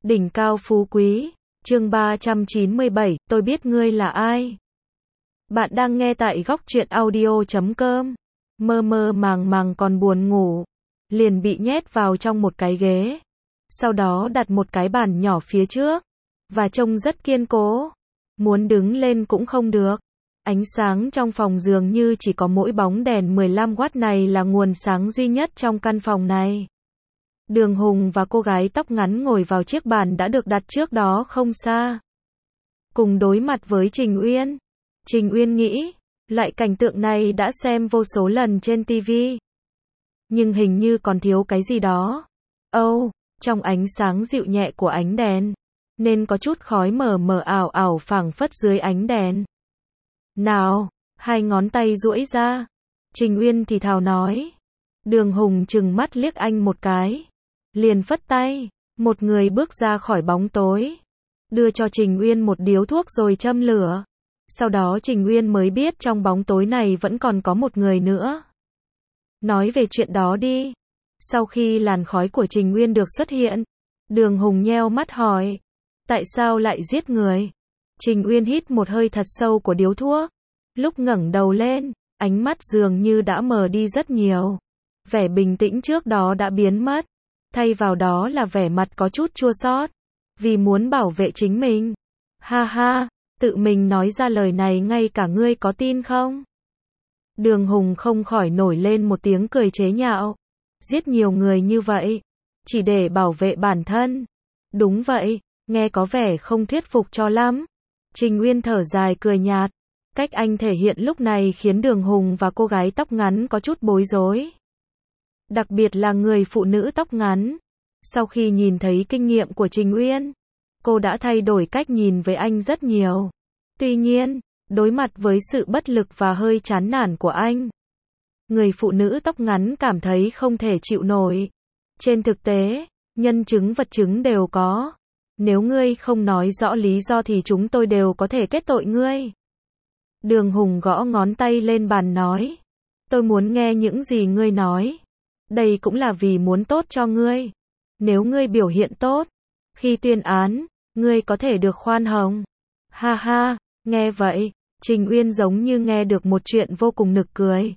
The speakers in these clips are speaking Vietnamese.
Đỉnh cao phú quý, chương 397, tôi biết ngươi là ai. Bạn đang nghe tại góc truyện audio.com. Mơ mơ màng màng còn buồn ngủ, liền bị nhét vào trong một cái ghế. Sau đó đặt một cái bàn nhỏ phía trước, và trông rất kiên cố. Muốn đứng lên cũng không được. Ánh sáng trong phòng dường như chỉ có mỗi bóng đèn 15W này là nguồn sáng duy nhất trong căn phòng này. Đường Hùng và cô gái tóc ngắn ngồi vào chiếc bàn đã được đặt trước đó không xa. Cùng đối mặt với Trình Uyên. Trình Uyên nghĩ, loại cảnh tượng này đã xem vô số lần trên TV. Nhưng hình như còn thiếu cái gì đó. Trong ánh sáng dịu nhẹ của ánh đèn, nên có chút khói mờ mờ ảo ảo phảng phất dưới ánh đèn. Nào, hai ngón tay duỗi ra. Trình Uyên thì thào nói. Đường Hùng trừng mắt liếc anh một cái. Liền phất tay, một người bước ra khỏi bóng tối. Đưa cho Trình Uyên một điếu thuốc rồi châm lửa. Sau đó Trình Uyên mới biết trong bóng tối này vẫn còn có một người nữa. Nói về chuyện đó đi. Sau khi làn khói của Trình Uyên được xuất hiện, Đường Hùng nheo mắt hỏi. Tại sao lại giết người? Trình Uyên hít một hơi thật sâu của điếu thuốc. Lúc ngẩng đầu lên, ánh mắt dường như đã mờ đi rất nhiều. Vẻ bình tĩnh trước đó đã biến mất. Thay vào đó là vẻ mặt có chút chua xót. Vì muốn bảo vệ chính mình. Ha ha, tự mình nói ra lời này ngay cả ngươi có tin không? Đường Hùng không khỏi nổi lên một tiếng cười chế nhạo. Giết nhiều người như vậy, chỉ để bảo vệ bản thân. Đúng vậy, nghe có vẻ không thuyết phục cho lắm. Trình Uyên thở dài cười nhạt. Cách anh thể hiện lúc này khiến Đường Hùng và cô gái tóc ngắn có chút bối rối. Đặc biệt là người phụ nữ tóc ngắn. Sau khi nhìn thấy kinh nghiệm của Trình Uyên, cô đã thay đổi cách nhìn với anh rất nhiều. Tuy nhiên, đối mặt với sự bất lực và hơi chán nản của anh, người phụ nữ tóc ngắn cảm thấy không thể chịu nổi. Trên thực tế, nhân chứng vật chứng đều có. Nếu ngươi không nói rõ lý do thì chúng tôi đều có thể kết tội ngươi. Đường Hùng gõ ngón tay lên bàn nói. Tôi muốn nghe những gì ngươi nói. Đây cũng là vì muốn tốt cho ngươi. Nếu ngươi biểu hiện tốt, khi tuyên án, ngươi có thể được khoan hồng. Ha ha, nghe vậy, Trình Uyên giống như nghe được một chuyện vô cùng nực cười.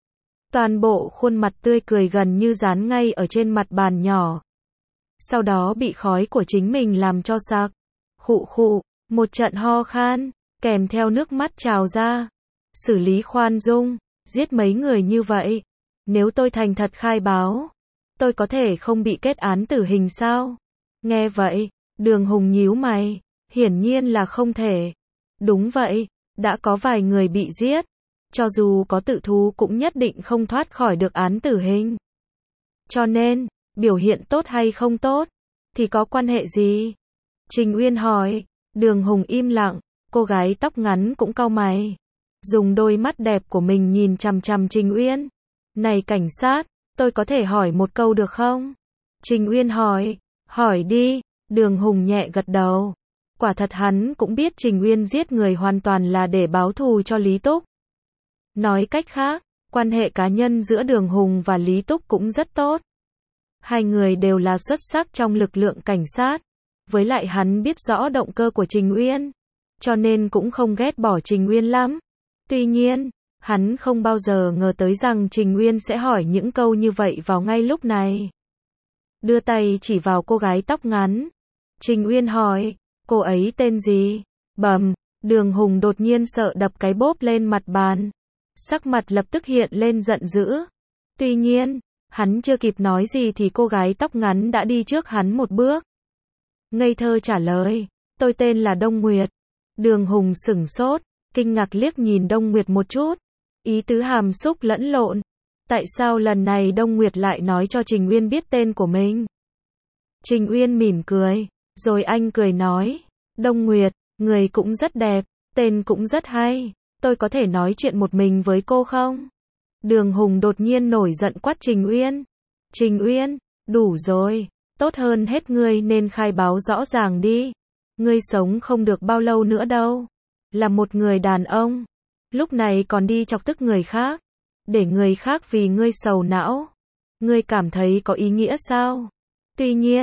Toàn bộ khuôn mặt tươi cười gần như dán ngay ở trên mặt bàn nhỏ. Sau đó bị khói của chính mình làm cho sặc. Khụ khụ, một trận ho khan, kèm theo nước mắt trào ra. Xử lý khoan dung, giết mấy người như vậy. Nếu tôi thành thật khai báo, tôi có thể không bị kết án tử hình sao? Nghe vậy, Đường Hùng nhíu mày. Hiển nhiên là không thể. Đúng vậy, đã có vài người bị giết. Cho dù có tự thú cũng nhất định không thoát khỏi được án tử hình. Cho nên, biểu hiện tốt hay không tốt, thì có quan hệ gì? Trình Uyên hỏi. Đường Hùng im lặng, cô gái tóc ngắn cũng cau mày. Dùng đôi mắt đẹp của mình nhìn chằm chằm Trình Uyên. Này cảnh sát, tôi có thể hỏi một câu được không? Trình Uyên hỏi. Hỏi đi. Đường Hùng nhẹ gật đầu. Quả thật hắn cũng biết Trình Uyên giết người hoàn toàn là để báo thù cho Lý Túc. Nói cách khác, quan hệ cá nhân giữa Đường Hùng và Lý Túc cũng rất tốt. Hai người đều là xuất sắc trong lực lượng cảnh sát. Với lại hắn biết rõ động cơ của Trình Uyên, cho nên cũng không ghét bỏ Trình Uyên lắm. Tuy nhiên, hắn không bao giờ ngờ tới rằng Trình Uyên sẽ hỏi những câu như vậy vào ngay lúc này. Đưa tay chỉ vào cô gái tóc ngắn. Trình Uyên hỏi, cô ấy tên gì? Bầm, Đường Hùng đột nhiên sợ đập cái bốp lên mặt bàn. Sắc mặt lập tức hiện lên giận dữ. Tuy nhiên, hắn chưa kịp nói gì thì cô gái tóc ngắn đã đi trước hắn một bước. Ngây thơ trả lời, tôi tên là Đông Nguyệt. Đường Hùng sửng sốt, kinh ngạc liếc nhìn Đông Nguyệt một chút. Ý tứ hàm xúc lẫn lộn. Tại sao lần này Đông Nguyệt lại nói cho Trình Uyên biết tên của mình? Trình Uyên mỉm cười, rồi anh cười nói. Đông Nguyệt, người cũng rất đẹp, tên cũng rất hay. Tôi có thể nói chuyện một mình với cô không? Đường Hùng đột nhiên nổi giận quát Trình Uyên. Trình Uyên, đủ rồi. Tốt hơn hết ngươi nên khai báo rõ ràng đi. Ngươi sống không được bao lâu nữa đâu. Là một người đàn ông. Lúc này còn đi chọc tức người khác. Để người khác vì ngươi sầu não. Ngươi cảm thấy có ý nghĩa sao? Tuy nhiên,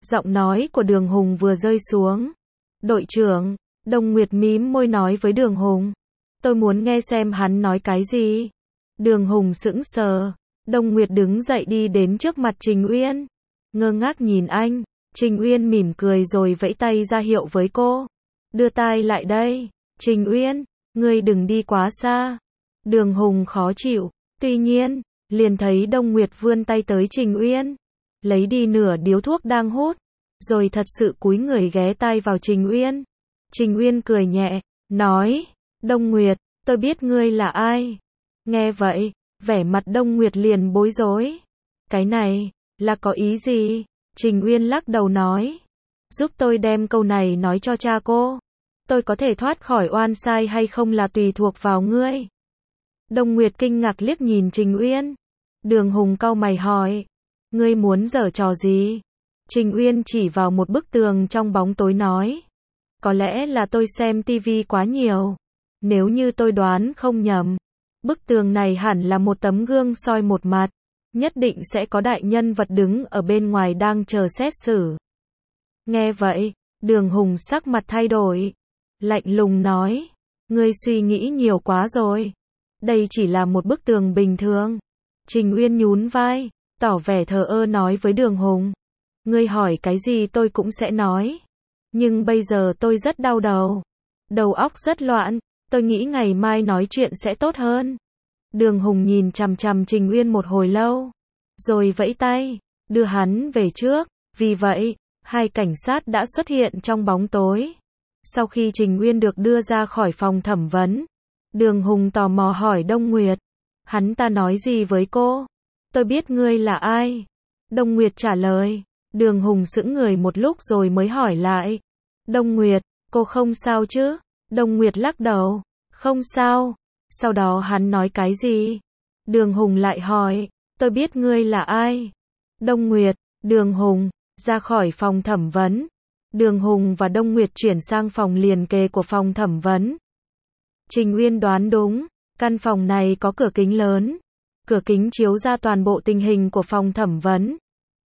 Giọng nói của Đường Hùng vừa rơi xuống. Đội trưởng, Đông Nguyệt mím môi nói với Đường Hùng. Tôi muốn nghe xem hắn nói cái gì. Đường Hùng sững sờ. Đông Nguyệt đứng dậy đi đến trước mặt Trình Uyên. Ngơ ngác nhìn anh. Trình Uyên mỉm cười rồi vẫy tay ra hiệu với cô. Đưa tai lại đây. Trình Uyên, ngươi đừng đi quá xa. Đường Hùng khó chịu. Tuy nhiên, liền thấy Đông Nguyệt vươn tay tới Trình Uyên. Lấy đi nửa điếu thuốc đang hút. Rồi thật sự cúi người ghé tai vào Trình Uyên. Trình Uyên cười nhẹ, nói. Đông Nguyệt, tôi biết ngươi là ai. Nghe vậy, vẻ mặt Đông Nguyệt liền bối rối. Cái này, là có ý gì? Trình Uyên lắc đầu nói. Giúp tôi đem câu này nói cho cha cô. Tôi có thể thoát khỏi oan sai hay không là tùy thuộc vào ngươi. Đông Nguyệt kinh ngạc liếc nhìn Trình Uyên. Đường Hùng cau mày hỏi. Ngươi muốn giở trò gì? Trình Uyên chỉ vào một bức tường trong bóng tối nói. Có lẽ là tôi xem tivi quá nhiều. Nếu như tôi đoán không nhầm, bức tường này hẳn là một tấm gương soi một mặt. Nhất định sẽ có đại nhân vật đứng ở bên ngoài đang chờ xét xử. Nghe vậy, Đường Hùng sắc mặt thay đổi. Lạnh lùng nói. Ngươi suy nghĩ nhiều quá rồi. Đây chỉ là một bức tường bình thường. Trình Uyên nhún vai, tỏ vẻ thờ ơ nói với Đường Hùng. Ngươi hỏi cái gì tôi cũng sẽ nói. Nhưng bây giờ tôi rất đau đầu. Đầu óc rất loạn. Tôi nghĩ ngày mai nói chuyện sẽ tốt hơn. Đường Hùng nhìn chằm chằm Trình Uyên một hồi lâu. Rồi vẫy tay, đưa hắn về trước. Vì vậy, hai cảnh sát đã xuất hiện trong bóng tối. Sau khi Trình Uyên được đưa ra khỏi phòng thẩm vấn, Đường Hùng tò mò hỏi Đông Nguyệt. Hắn ta nói gì với cô? Tôi biết ngươi là ai. Đông Nguyệt trả lời. Đường Hùng sững người một lúc rồi mới hỏi lại. Đông Nguyệt, cô không sao chứ? Đông Nguyệt lắc đầu. Không sao. Sau đó hắn nói cái gì? Đường Hùng lại hỏi. Tôi biết ngươi là ai. Đông Nguyệt, Đường Hùng, ra khỏi phòng thẩm vấn. Đường Hùng và Đông Nguyệt chuyển sang phòng liền kề của phòng thẩm vấn. Trình Uyên đoán đúng. Căn phòng này có cửa kính lớn. Cửa kính chiếu ra toàn bộ tình hình của phòng thẩm vấn.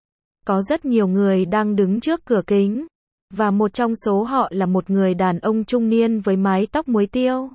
Có rất nhiều người đang đứng trước cửa kính. Và một trong số họ là một người đàn ông trung niên với mái tóc muối tiêu.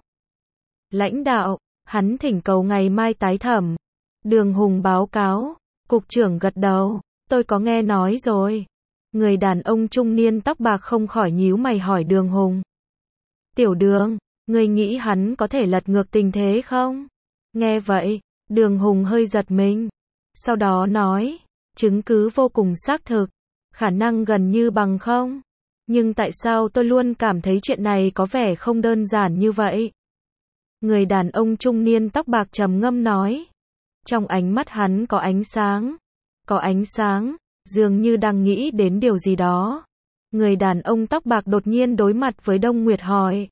Lãnh đạo, hắn thỉnh cầu ngày mai tái thẩm. Đường Hùng báo cáo. Cục trưởng gật đầu. Tôi có nghe nói rồi. Người đàn ông trung niên tóc bạc không khỏi nhíu mày hỏi Đường Hùng. Tiểu Đường, ngươi nghĩ hắn có thể lật ngược tình thế không? Nghe vậy, Đường Hùng hơi giật mình. Sau đó nói, chứng cứ vô cùng xác thực, khả năng gần như bằng không. Nhưng tại sao tôi luôn cảm thấy chuyện này có vẻ không đơn giản như vậy? Người đàn ông trung niên tóc bạc trầm ngâm nói. Trong ánh mắt hắn có ánh sáng. Có ánh sáng, dường như đang nghĩ đến điều gì đó. Người đàn ông tóc bạc đột nhiên đối mặt với Đông Nguyệt hỏi.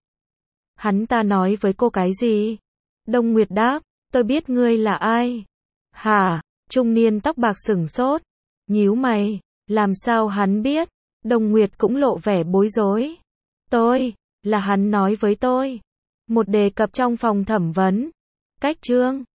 Hắn ta nói với cô cái gì? Đông Nguyệt đáp, tôi biết ngươi là ai. Hả? Trung niên tóc bạc sửng sốt. Nhíu mày, làm sao hắn biết? Đông Nguyệt cũng lộ vẻ bối rối. Là hắn nói với tôi. Một đề cập trong phòng thẩm vấn. Cách chương